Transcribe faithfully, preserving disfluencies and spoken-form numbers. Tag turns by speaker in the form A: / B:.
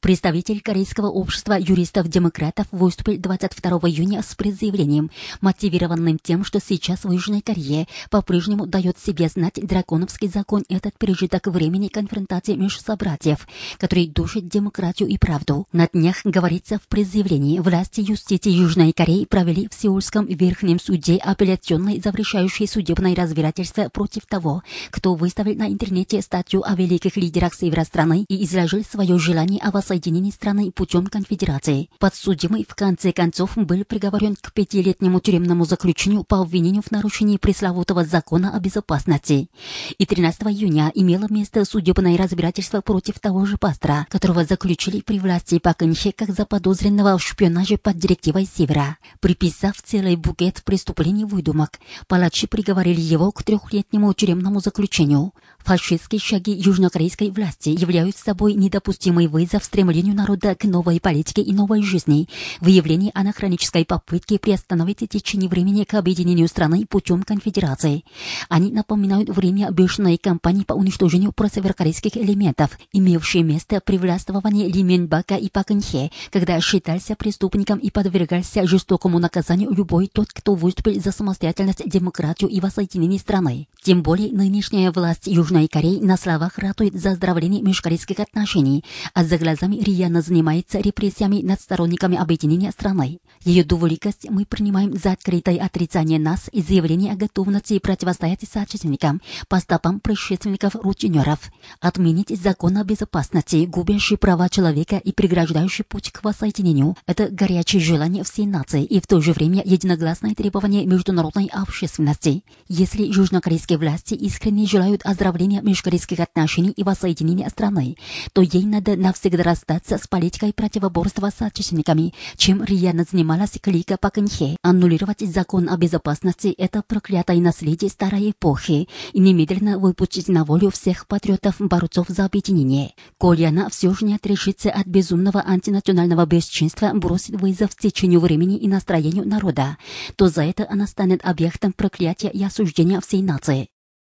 A: Представитель Корейского общества юристов-демократов выступил двадцать второго июня с предзаявлением, мотивированным тем, что сейчас в Южной Корее по-прежнему дает себе знать драконовский закон, этот пережиток времени конфронтации между собратьев, который душит демократию и правду. На днях, говорится в предзаявлении, власти юстиции Южной Кореи провели в Сеульском Верхнем суде апелляционное завершающее судебное разбирательство против того, кто выставил на интернете статью о великих лидерах севера страны и изложил свое желание о воссоединении страны путем конфедерации. Подсудимый в конце концов был приговорен к пятилетнему тюремному заключению по обвинению в нарушении пресловутого закона о безопасности. И тринадцатого июня имело место судебное разбирательство против того же пастора, которого заключили при власти Пак Кын Хе как заподозренного в шпионаже под директивой Севера. Приписав целый букет преступлений выдумок, палачи приговорили его к трехлетнему тюремному заключению. Фашистские шаги южнокорейской власти являются собой недопустимый вызов стремлению народа к новой политике и новой жизни, выявление анахронической попытки приостановить течение времени к объединению страны путем конфедерации. Они напоминают время бешеной кампании по уничтожению просеверокорейских элементов, имевшей место при властвовании Ли Мёнбака и Пак Кын Хе, когда считался преступником и подвергался жестокому наказанию любой тот, кто выступил за самостоятельность, демократию и воссоединение страны. Тем более нынешняя власть Южной Кореи на словах ратует за оздоровление межкорейских отношений, а за глазами рьяно занимается репрессиями над сторонниками объединения страны. Ее двуликость мы принимаем за открытое отрицание нас и заявление о готовности противостоять соотечественникам по стопам предшественников-рутинеров, отменить закон о безопасности, губящий права человека и преграждающий путь к воссоединению. Это горячее желание всей нации и в то же время единогласное требование международной общественности. Если южнокорейские власти искренне желают оздоровления межкорейских отношений и воссоединения страны, то ей надо навсегда расстаться с политикой противоборства с отечественниками, чем рьяно занималась клика Пак Кын Хе. Аннулировать закон о безопасности – это проклятое наследие старой эпохи, и немедленно выпустить на волю всех патриотов-борцов за объединение. Коли она все же не отрешится от безумного антинационального бесчинства, бросит вызов течению времени и настроению народа, то за это она станет объектом проклятия и осуждения всей нации.